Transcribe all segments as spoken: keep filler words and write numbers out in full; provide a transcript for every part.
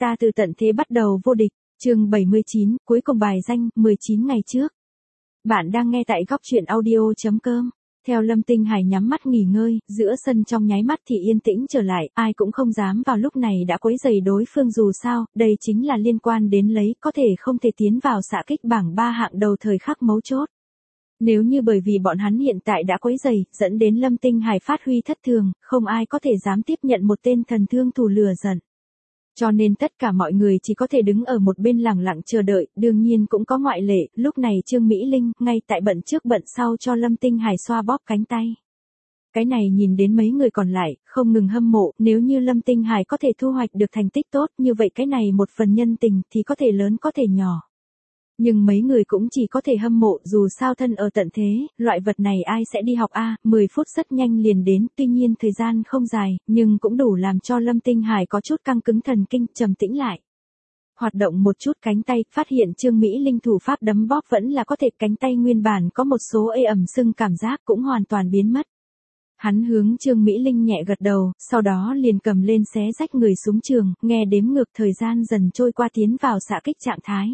Ta từ tận thế bắt đầu vô địch, chương bảy mươi chín, cuối cùng bài danh, mười chín ngày trước. Bạn đang nghe tại góc truyện audio.com. Theo Lâm Tinh Hải nhắm mắt nghỉ ngơi, giữa sân trong nháy mắt thì yên tĩnh trở lại, ai cũng không dám vào lúc này đã quấy rầy đối phương dù sao, đây chính là liên quan đến lấy, có thể không thể tiến vào xạ kích bảng ba hạng đầu thời khắc mấu chốt. Nếu như bởi vì bọn hắn hiện tại đã quấy rầy, dẫn đến Lâm Tinh Hải phát huy thất thường, không ai có thể dám tiếp nhận một tên thần thương thủ lừa giận. Cho nên tất cả mọi người chỉ có thể đứng ở một bên lặng lặng chờ đợi, đương nhiên cũng có ngoại lệ, lúc này Trương Mỹ Linh, ngay tại bận trước bận sau cho Lâm Tinh Hải xoa bóp cánh tay. Cái này nhìn đến mấy người còn lại, không ngừng hâm mộ, nếu như Lâm Tinh Hải có thể thu hoạch được thành tích tốt, như vậy cái này một phần nhân tình thì có thể lớn có thể nhỏ. Nhưng mấy người cũng chỉ có thể hâm mộ, dù sao thân ở tận thế, loại vật này ai sẽ đi học a, mười phút rất nhanh liền đến, tuy nhiên thời gian không dài, nhưng cũng đủ làm cho Lâm Tinh Hải có chút căng cứng thần kinh, trầm tĩnh lại. Hoạt động một chút cánh tay, phát hiện Trương Mỹ Linh thủ pháp đấm bóp vẫn là có thể, cánh tay nguyên bản có một số ê ẩm sưng cảm giác cũng hoàn toàn biến mất. Hắn hướng Trương Mỹ Linh nhẹ gật đầu, sau đó liền cầm lên xé rách người súng trường, nghe đếm ngược thời gian dần trôi qua tiến vào xạ kích trạng thái.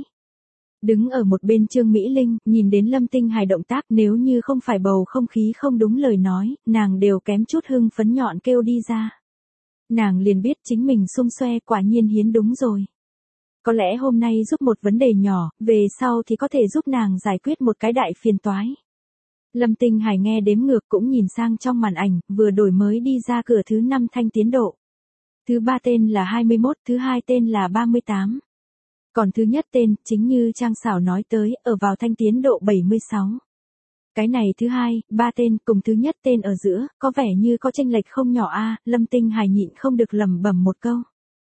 Đứng ở một bên Trương Mỹ Linh, nhìn đến Lâm Tinh Hải động tác, nếu như không phải bầu không khí không đúng lời nói, nàng đều kém chút hưng phấn nhọn kêu đi ra. Nàng liền biết chính mình xung xoe, quả nhiên hiến đúng rồi. Có lẽ hôm nay giúp một vấn đề nhỏ, về sau thì có thể giúp nàng giải quyết một cái đại phiền toái. Lâm Tinh Hải nghe đếm ngược cũng nhìn sang trong màn ảnh, vừa đổi mới đi ra cửa thứ năm thanh tiến độ. Thứ ba tên là hai mươi mốt, thứ hai tên là ba mươi tám. Còn thứ nhất tên, chính như Trang Xảo nói tới, ở vào thanh tiến độ bảy mươi sáu. Cái này thứ hai, ba tên, cùng thứ nhất tên ở giữa, có vẻ như có chênh lệch không nhỏ a, Lâm Tinh Hải nhịn không được lẩm bẩm một câu.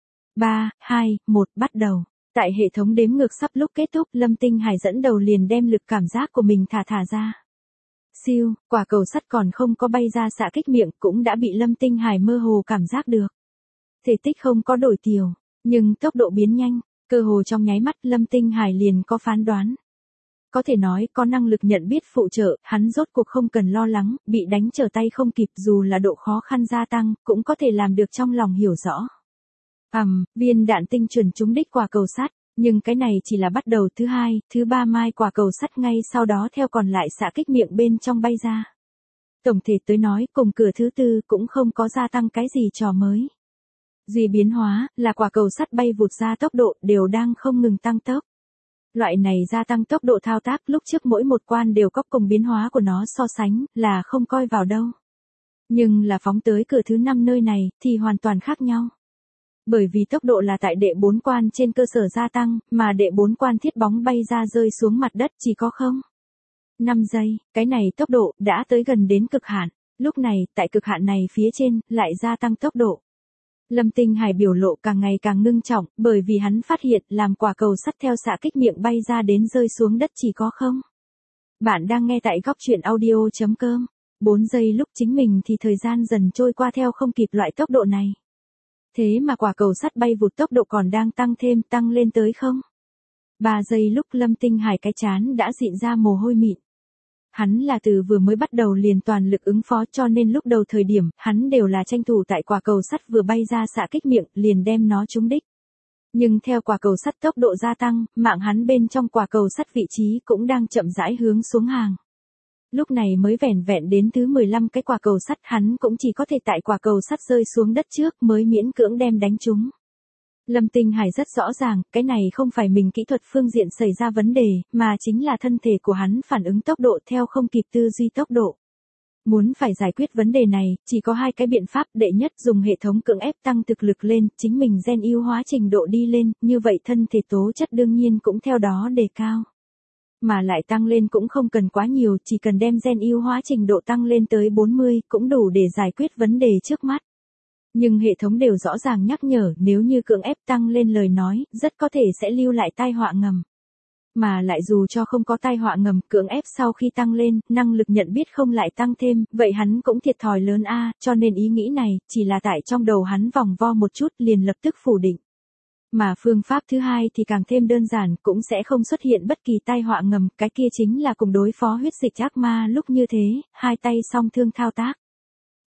ba, hai, một, bắt đầu. Tại hệ thống đếm ngược sắp lúc kết thúc, Lâm Tinh Hải dẫn đầu liền đem lực cảm giác của mình thả thả ra. Siêu, quả cầu sắt còn không có bay ra xạ kích miệng, cũng đã bị Lâm Tinh Hải mơ hồ cảm giác được. Thể tích không có đổi tiểu, nhưng tốc độ biến nhanh. Cơ hồ trong nháy mắt Lâm Tinh Hải liền có phán đoán. Có thể nói có năng lực nhận biết phụ trợ, hắn rốt cuộc không cần lo lắng, bị đánh trở tay không kịp dù là độ khó khăn gia tăng, cũng có thể làm được trong lòng hiểu rõ. Ầm, um, viên đạn tinh chuẩn trúng đích quả cầu sắt, nhưng cái này chỉ là bắt đầu, thứ hai, thứ ba mai quả cầu sắt ngay sau đó theo còn lại xạ kích miệng bên trong bay ra. Tổng thể tới nói, cùng cửa thứ tư cũng không có gia tăng cái gì trò mới. Duy biến hóa, là quả cầu sắt bay vụt ra tốc độ, đều đang không ngừng tăng tốc. Loại này gia tăng tốc độ thao tác lúc trước mỗi một quan đều có cùng biến hóa của nó so sánh, là không coi vào đâu. Nhưng là phóng tới cửa thứ năm nơi này, thì hoàn toàn khác nhau. Bởi vì tốc độ là tại đệ bốn quan trên cơ sở gia tăng, mà đệ bốn quan thiết bóng bay ra rơi xuống mặt đất chỉ có không. năm giây, cái này tốc độ, đã tới gần đến cực hạn. Lúc này, tại cực hạn này phía trên, lại gia tăng tốc độ. Lâm Tinh Hải biểu lộ càng ngày càng ngưng trọng, bởi vì hắn phát hiện làm quả cầu sắt theo xạ kích miệng bay ra đến rơi xuống đất chỉ có không. Bạn đang nghe tại góc truyện audio.com. bốn giây lúc chính mình thì thời gian dần trôi qua theo không kịp loại tốc độ này. Thế mà quả cầu sắt bay vụt tốc độ còn đang tăng thêm, tăng lên tới không. ba giây lúc Lâm Tinh Hải cái chán đã dịn ra mồ hôi mịn. Hắn là từ vừa mới bắt đầu liền toàn lực ứng phó, cho nên lúc đầu thời điểm, hắn đều là tranh thủ tại quả cầu sắt vừa bay ra xạ kích miệng, liền đem nó trúng đích. Nhưng theo quả cầu sắt tốc độ gia tăng, mạng hắn bên trong quả cầu sắt vị trí cũng đang chậm rãi hướng xuống hàng. Lúc này mới vẻn vẹn đến thứ mười lăm cái quả cầu sắt, hắn cũng chỉ có thể tại quả cầu sắt rơi xuống đất trước mới miễn cưỡng đem đánh trúng. Lâm Tinh Hải rất rõ ràng, cái này không phải mình kỹ thuật phương diện xảy ra vấn đề, mà chính là thân thể của hắn phản ứng tốc độ theo không kịp tư duy tốc độ. Muốn phải giải quyết vấn đề này, chỉ có hai cái biện pháp, đệ nhất dùng hệ thống cưỡng ép tăng thực lực lên, chính mình gen ưu hóa trình độ đi lên, như vậy thân thể tố chất đương nhiên cũng theo đó đề cao. Mà lại tăng lên cũng không cần quá nhiều, chỉ cần đem gen ưu hóa trình độ tăng lên tới bốn mươi, cũng đủ để giải quyết vấn đề trước mắt. Nhưng hệ thống đều rõ ràng nhắc nhở, nếu như cưỡng ép tăng lên lời nói, rất có thể sẽ lưu lại tai họa ngầm. Mà lại dù cho không có tai họa ngầm, cưỡng ép sau khi tăng lên, năng lực nhận biết không lại tăng thêm, vậy hắn cũng thiệt thòi lớn a, cho nên ý nghĩ này, chỉ là tại trong đầu hắn vòng vo một chút liền lập tức phủ định. Mà phương pháp thứ hai thì càng thêm đơn giản, cũng sẽ không xuất hiện bất kỳ tai họa ngầm, cái kia chính là cùng đối phó huyết dịch ác ma lúc như thế, hai tay song thương thao tác.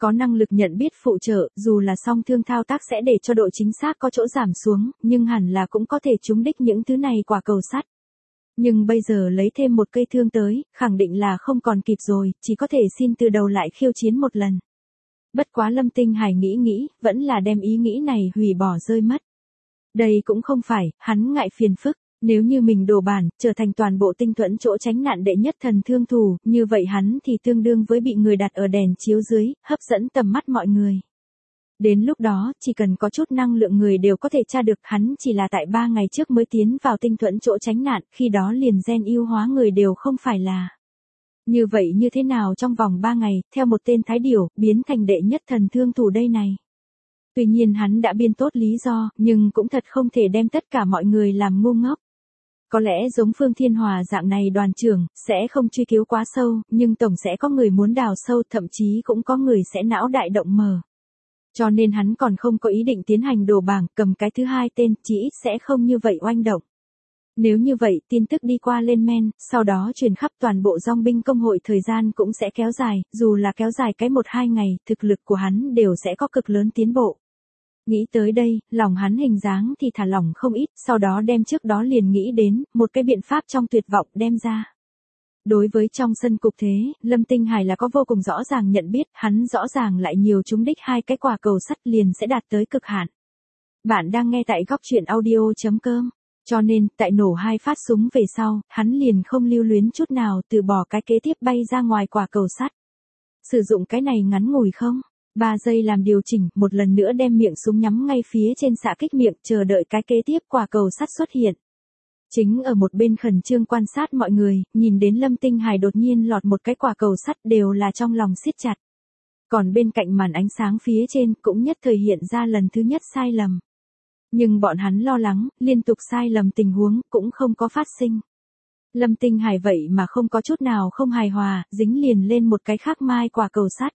Có năng lực nhận biết phụ trợ, dù là song thương thao tác sẽ để cho độ chính xác có chỗ giảm xuống, nhưng hẳn là cũng có thể trúng đích những thứ này quả cầu sắt. Nhưng bây giờ lấy thêm một cây thương tới, khẳng định là không còn kịp rồi, chỉ có thể xin từ đầu lại khiêu chiến một lần. Bất quá Lâm Tinh Hải nghĩ nghĩ, vẫn là đem ý nghĩ này hủy bỏ rơi mất. Đây cũng không phải, hắn ngại phiền phức, nếu như mình đổ bản, trở thành toàn bộ tinh thuẫn chỗ tránh nạn đệ nhất thần thương thủ, như vậy hắn thì tương đương với bị người đặt ở đèn chiếu dưới, hấp dẫn tầm mắt mọi người. Đến lúc đó, chỉ cần có chút năng lượng người đều có thể tra được hắn chỉ là tại ba ngày trước mới tiến vào tinh thuẫn chỗ tránh nạn, khi đó liền gen yêu hóa người đều không phải là. Như vậy như thế nào trong vòng ba ngày, theo một tên thái điểu, biến thành đệ nhất thần thương thủ đây này? Tuy nhiên hắn đã biên tốt lý do, nhưng cũng thật không thể đem tất cả mọi người làm ngu ngốc. Có lẽ giống Phương Thiên Hòa dạng này đoàn trưởng, sẽ không truy cứu quá sâu, nhưng tổng sẽ có người muốn đào sâu, thậm chí cũng có người sẽ não đại động mở. Cho nên hắn còn không có ý định tiến hành đổ bảng, cầm cái thứ hai tên, chỉ ít sẽ không như vậy oanh động. Nếu như vậy, tin tức đi qua lên men, sau đó truyền khắp toàn bộ dòng binh công hội, thời gian cũng sẽ kéo dài, dù là kéo dài cái một hai ngày, thực lực của hắn đều sẽ có cực lớn tiến bộ. Nghĩ tới đây, lòng hắn hình dáng thì thả lỏng không ít, sau đó đem trước đó liền nghĩ đến, một cái biện pháp trong tuyệt vọng đem ra. Đối với trong sân cục thế, Lâm Tinh Hải là có vô cùng rõ ràng nhận biết, hắn rõ ràng lại nhiều trúng đích hai cái quả cầu sắt liền sẽ đạt tới cực hạn. Bạn đang nghe tại góc truyện audio chấm com. Cho nên, tại nổ hai phát súng về sau, hắn liền không lưu luyến chút nào từ bỏ cái kế tiếp bay ra ngoài quả cầu sắt. Sử dụng cái này ngắn ngủi không? ba giây làm điều chỉnh, một lần nữa đem miệng súng nhắm ngay phía trên xạ kích miệng, chờ đợi cái kế tiếp quả cầu sắt xuất hiện. Chính ở một bên khẩn trương quan sát mọi người, nhìn đến Lâm Tinh Hải đột nhiên lọt một cái quả cầu sắt đều là trong lòng siết chặt. Còn bên cạnh màn ánh sáng phía trên cũng nhất thời hiện ra lần thứ nhất sai lầm. Nhưng bọn hắn lo lắng, liên tục sai lầm tình huống cũng không có phát sinh. Lâm Tinh Hải vậy mà không có chút nào không hài hòa, dính liền lên một cái khác mai quả cầu sắt.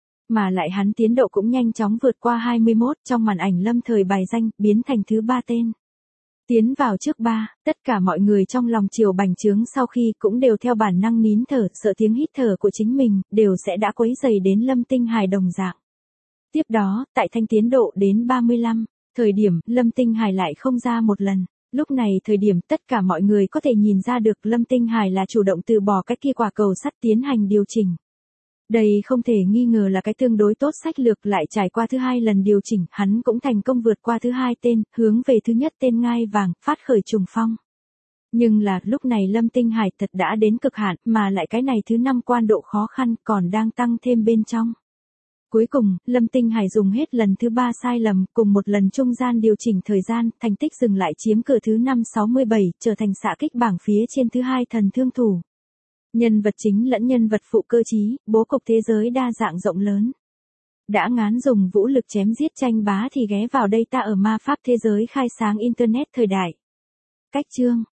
Mà lại hắn tiến độ cũng nhanh chóng vượt qua hai mươi mốt, trong màn ảnh lâm thời bài danh, biến thành thứ ba tên. Tiến vào trước ba, tất cả mọi người trong lòng chiều bành trướng sau khi cũng đều theo bản năng nín thở, sợ tiếng hít thở của chính mình, đều sẽ đã quấy rầy đến Lâm Tinh Hải đồng dạng. Tiếp đó, tại thanh tiến độ đến ba mươi lăm, thời điểm, Lâm Tinh Hải lại không ra một lần. Lúc này thời điểm tất cả mọi người có thể nhìn ra được Lâm Tinh Hải là chủ động từ bỏ cái kia quả cầu sắt tiến hành điều chỉnh. Đây không thể nghi ngờ là cái tương đối tốt sách lược, lại trải qua thứ hai lần điều chỉnh, hắn cũng thành công vượt qua thứ hai tên, hướng về thứ nhất tên ngai vàng, phát khởi trùng phong. Nhưng là, lúc này Lâm Tinh Hải thật đã đến cực hạn, mà lại cái này thứ năm quan độ khó khăn còn đang tăng thêm bên trong. Cuối cùng, Lâm Tinh Hải dùng hết lần thứ ba sai lầm, cùng một lần trung gian điều chỉnh thời gian, thành tích dừng lại chiếm cửa thứ năm sáu mươi bảy, trở thành xạ kích bảng phía trên thứ hai thần thương thủ. Nhân vật chính lẫn nhân vật phụ cơ trí, bố cục thế giới đa dạng rộng lớn. Đã ngán dùng vũ lực chém giết tranh bá thì ghé vào đây ta ở ma pháp thế giới khai sáng Internet thời đại. Cách chương